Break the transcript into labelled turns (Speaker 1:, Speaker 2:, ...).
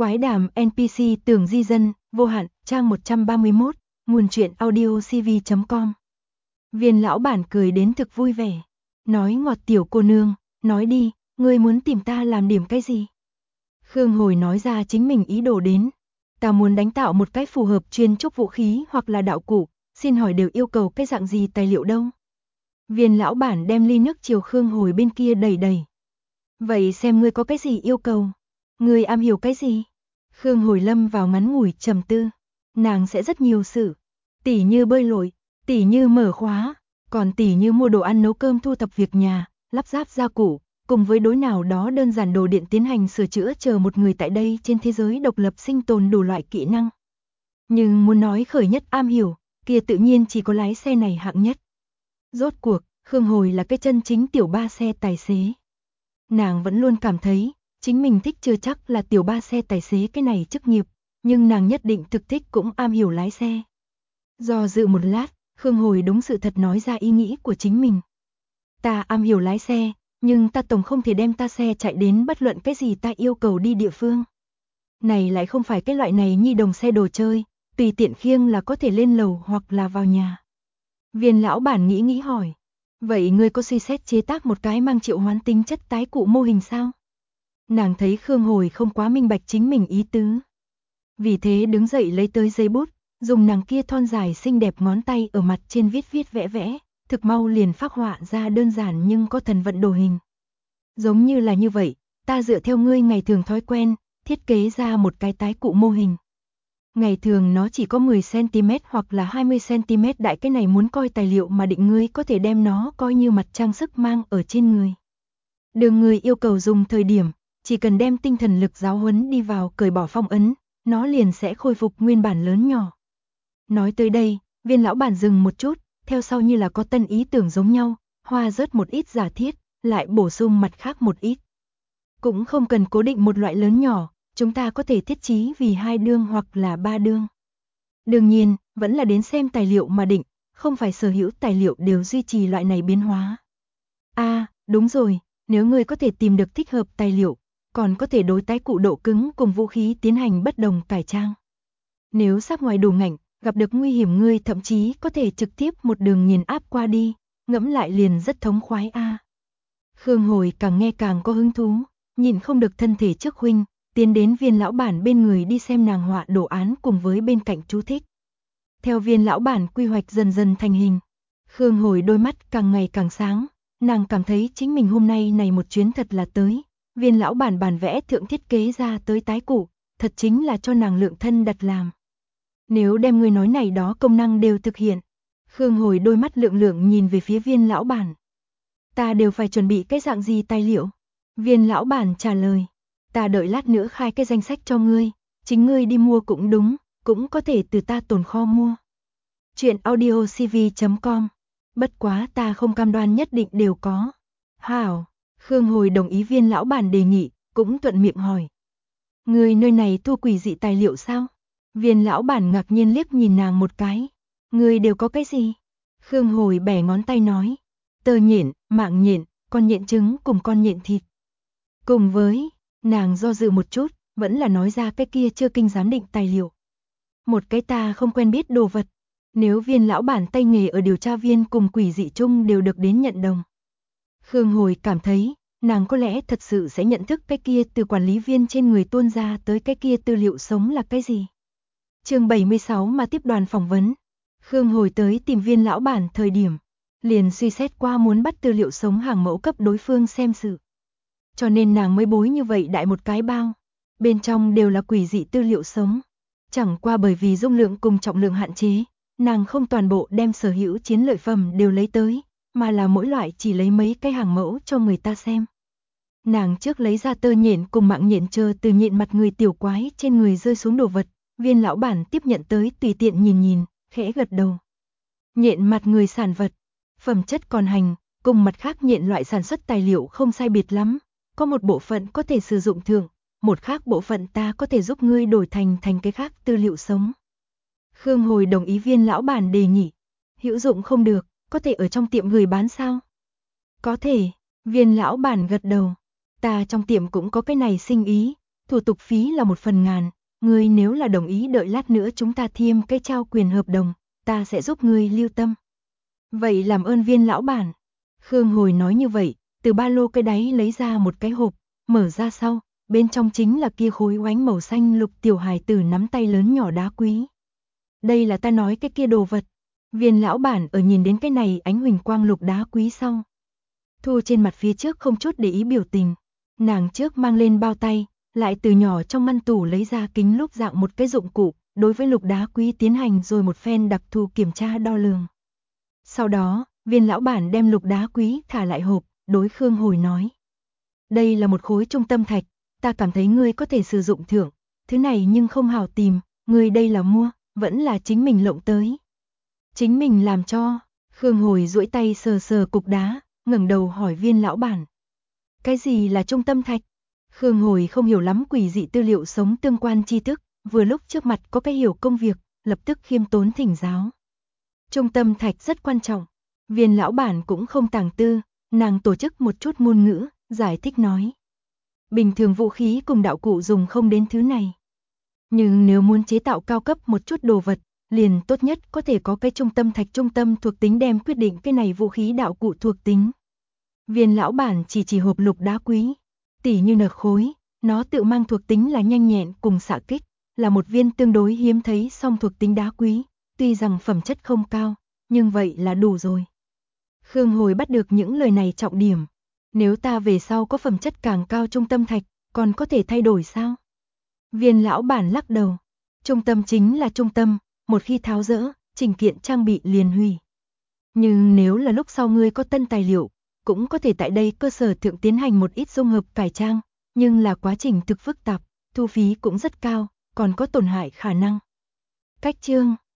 Speaker 1: Quái đàm NPC tưởng di dân, vô hạn, trang 131, nguồn truyện audiocv.com. Viên lão bản cười đến thực vui vẻ. Nói ngọt tiểu cô nương, nói đi, ngươi muốn tìm ta làm điểm cái gì? Khương Hồi nói ra chính mình ý đồ đến. Ta muốn đánh tạo một cách phù hợp chuyên trúc vũ khí hoặc là đạo cụ, xin hỏi đều yêu cầu cái dạng gì tài liệu đâu? Viên lão bản đem ly nước chiều Khương Hồi bên kia đẩy đẩy. Vậy xem ngươi có cái gì yêu cầu? Ngươi am hiểu cái gì? Khương Hồi lâm vào ngắn ngủi trầm tư. Nàng sẽ rất nhiều sự. Tỉ như bơi lội, tỉ như mở khóa, còn tỉ như mua đồ ăn nấu cơm thu thập việc nhà, lắp ráp gia cụ, cùng với đối nào đó đơn giản đồ điện tiến hành sửa chữa chờ một người tại đây trên thế giới độc lập sinh tồn đủ loại kỹ năng. Nhưng muốn nói khởi nhất am hiểu, kia tự nhiên chỉ có lái xe này hạng nhất. Rốt cuộc, Khương Hồi là cái chân chính tiểu ba xe tài xế. Nàng vẫn luôn cảm thấy, chính mình thích chưa chắc là tiểu ba xe tài xế cái này chức nghiệp, nhưng nàng nhất định thực thích cũng am hiểu lái xe. Do dự một lát, Khương Hồi đúng sự thật nói ra ý nghĩ của chính mình. Ta am hiểu lái xe, nhưng ta tổng không thể đem ta xe chạy đến bất luận cái gì ta yêu cầu đi địa phương. Này lại không phải cái loại này nhi đồng xe đồ chơi, tùy tiện khiêng là có thể lên lầu hoặc là vào nhà. Viên lão bản nghĩ hỏi, vậy ngươi có suy xét chế tác một cái mang triệu hoán tính chất tái cụ mô hình sao? Nàng thấy Khương Hồi không quá minh bạch chính mình ý tứ. Vì thế đứng dậy lấy tới giấy bút, dùng nàng kia thon dài xinh đẹp ngón tay ở mặt trên viết vẽ, thực mau liền phác họa ra đơn giản nhưng có thần vận đồ hình. Giống như là như vậy, ta dựa theo ngươi ngày thường thói quen, thiết kế ra một cái tái cụ mô hình. Ngày thường nó chỉ có 10cm hoặc là 20cm đại, cái này muốn coi tài liệu mà định ngươi có thể đem nó coi như mặt trang sức mang ở trên người. Đường người yêu cầu dùng thời điểm, chỉ cần đem tinh thần lực giáo huấn đi vào cởi bỏ phong ấn, nó liền sẽ khôi phục nguyên bản lớn nhỏ. Nói tới đây, viên lão bản dừng một chút, theo sau như là có tân ý tưởng giống nhau, hoa rớt một ít giả thiết, lại bổ sung mặt khác một ít. Cũng không cần cố định một loại lớn nhỏ, chúng ta có thể thiết trí vì 2 đương hoặc là 3 đương. Đương nhiên, vẫn là đến xem tài liệu mà định, không phải sở hữu tài liệu đều duy trì loại này biến hóa. Đúng rồi, nếu ngươi có thể tìm được thích hợp tài liệu, còn có thể đối tái cụ độ cứng cùng vũ khí tiến hành bất đồng cải trang. Nếu sắc ngoài đủ ngạnh, gặp được nguy hiểm ngươi thậm chí có thể trực tiếp một đường nghiền áp qua đi, ngẫm lại liền rất thống khoái Khương Hồi càng nghe càng có hứng thú, nhìn không được thân thể trước huynh, tiến đến viên lão bản bên người đi xem nàng họa đồ án cùng với bên cạnh chú thích. Theo viên lão bản quy hoạch dần dần thành hình, Khương Hồi đôi mắt càng ngày càng sáng, nàng cảm thấy chính mình hôm nay này một chuyến thật là tới. Viên lão bản bản vẽ thượng thiết kế ra tới tái cụ, thật chính là cho nàng lượng thân đặt làm. Nếu đem người nói này đó công năng đều thực hiện, Khương Hồi đôi mắt lượng nhìn về phía viên lão bản. Ta đều phải chuẩn bị cái dạng gì tài liệu? Viên lão bản trả lời, ta đợi lát nữa khai cái danh sách cho ngươi, chính ngươi đi mua cũng đúng, cũng có thể từ ta tồn kho mua. Chuyện audiocv.com, bất quá ta không cam đoan nhất định đều có. Hảo. Khương Hồi đồng ý viên lão bản đề nghị, cũng thuận miệng hỏi. Người nơi này thu quỷ dị tài liệu sao? Viên lão bản ngạc nhiên liếc nhìn nàng một cái. Người đều có cái gì? Khương Hồi bẻ ngón tay nói. Tơ nhện, mạng nhện, con nhện trứng cùng con nhện thịt. Cùng với, nàng do dự một chút, vẫn là nói ra cái kia chưa kinh giám định tài liệu. Một cái ta không quen biết đồ vật. Nếu viên lão bản tay nghề ở điều tra viên cùng quỷ dị chung đều được đến nhận đồng. Khương Hồi cảm thấy, nàng có lẽ thật sự sẽ nhận thức cái kia từ quản lý viên trên người tuôn ra tới cái kia tư liệu sống là cái gì. Chương 76 mà tiếp đoàn phỏng vấn. Khương Hồi tới tìm viên lão bản thời điểm, liền suy xét qua muốn bắt tư liệu sống hàng mẫu cấp đối phương xem sự. Cho nên nàng mới bối như vậy đại một cái bao. Bên trong đều là quỷ dị tư liệu sống. Chẳng qua bởi vì dung lượng cùng trọng lượng hạn chế, nàng không toàn bộ đem sở hữu chiến lợi phẩm đều lấy tới, mà là mỗi loại chỉ lấy mấy cái hàng mẫu cho người ta xem. Nàng trước lấy ra tơ nhện cùng mạng nhện chờ từ nhện mặt người tiểu quái trên người rơi xuống đồ vật, viên lão bản tiếp nhận tới tùy tiện nhìn, khẽ gật đầu. Nhện mặt người sản vật, phẩm chất còn hành, cùng mặt khác nhện loại sản xuất tài liệu không sai biệt lắm, có một bộ phận có thể sử dụng thường, một khác bộ phận ta có thể giúp ngươi đổi thành cái khác tư liệu sống. Khương Hồi đồng ý viên lão bản đề nghị, hữu dụng không được, có thể ở trong tiệm gửi bán sao? Có thể, viên lão bản gật đầu, ta trong tiệm cũng có cái này sinh ý, thủ tục phí là 1/1000, ngươi nếu là đồng ý đợi lát nữa chúng ta thêm cái trao quyền hợp đồng, ta sẽ giúp ngươi lưu tâm. Vậy làm ơn Viên lão bản. Khương Hồi nói như vậy, từ ba lô cái đáy lấy ra một cái hộp, mở ra sau, bên trong chính là kia khối oánh màu xanh lục tiểu hài tử nắm tay lớn nhỏ đá quý. Đây là ta nói cái kia đồ vật. Viên lão bản ở nhìn đến cái này ánh huỳnh quang lục đá quý sau. Thu trên mặt phía trước không chút để ý biểu tình. Nàng trước mang lên bao tay, lại từ nhỏ trong ngăn tủ lấy ra kính lúp dạng một cái dụng cụ, đối với lục đá quý tiến hành rồi một phen đặc thù kiểm tra đo lường. Sau đó, Viên lão bản đem lục đá quý thả lại hộp, đối Khương Hồi nói. Đây là một khối trung tâm thạch, ta cảm thấy ngươi có thể sử dụng thưởng, thứ này nhưng không hào tìm, ngươi đây là mua, vẫn là chính mình lộng tới. Chính mình làm cho. Khương Hồi duỗi tay sờ sờ cục đá, ngẩng đầu hỏi Viên lão bản. Cái gì là trung tâm thạch? Khương Hồi không hiểu lắm quỷ dị tư liệu sống tương quan tri thức, vừa lúc trước mặt có cái hiểu công việc, lập tức khiêm tốn thỉnh giáo. Trung tâm thạch rất quan trọng. Viên lão bản cũng không tàng tư, nàng tổ chức một chút ngôn ngữ, giải thích nói. Bình thường vũ khí cùng đạo cụ dùng không đến thứ này. Nhưng nếu muốn chế tạo cao cấp một chút đồ vật, liền tốt nhất có thể có cái trung tâm thạch trung tâm thuộc tính đem quyết định cái này vũ khí đạo cụ thuộc tính. Viên lão bản chỉ hộp lục đá quý, tỉ như nợ khối, nó tự mang thuộc tính là nhanh nhẹn cùng xạ kích, là một viên tương đối hiếm thấy song thuộc tính đá quý, tuy rằng phẩm chất không cao, nhưng vậy là đủ rồi. Khương Hồi bắt được những lời này trọng điểm. Nếu ta về sau có phẩm chất càng cao trung tâm thạch, còn có thể thay đổi sao? Viên lão bản lắc đầu. Trung tâm chính là trung tâm, một khi tháo dỡ, trình kiện trang bị liền hủy. Nhưng nếu là lúc sau ngươi có tân tài liệu, cũng có thể tại đây cơ sở thượng tiến hành một ít dung hợp cải trang, nhưng là quá trình thực phức tạp, thu phí cũng rất cao, còn có tổn hại khả năng. Cách chương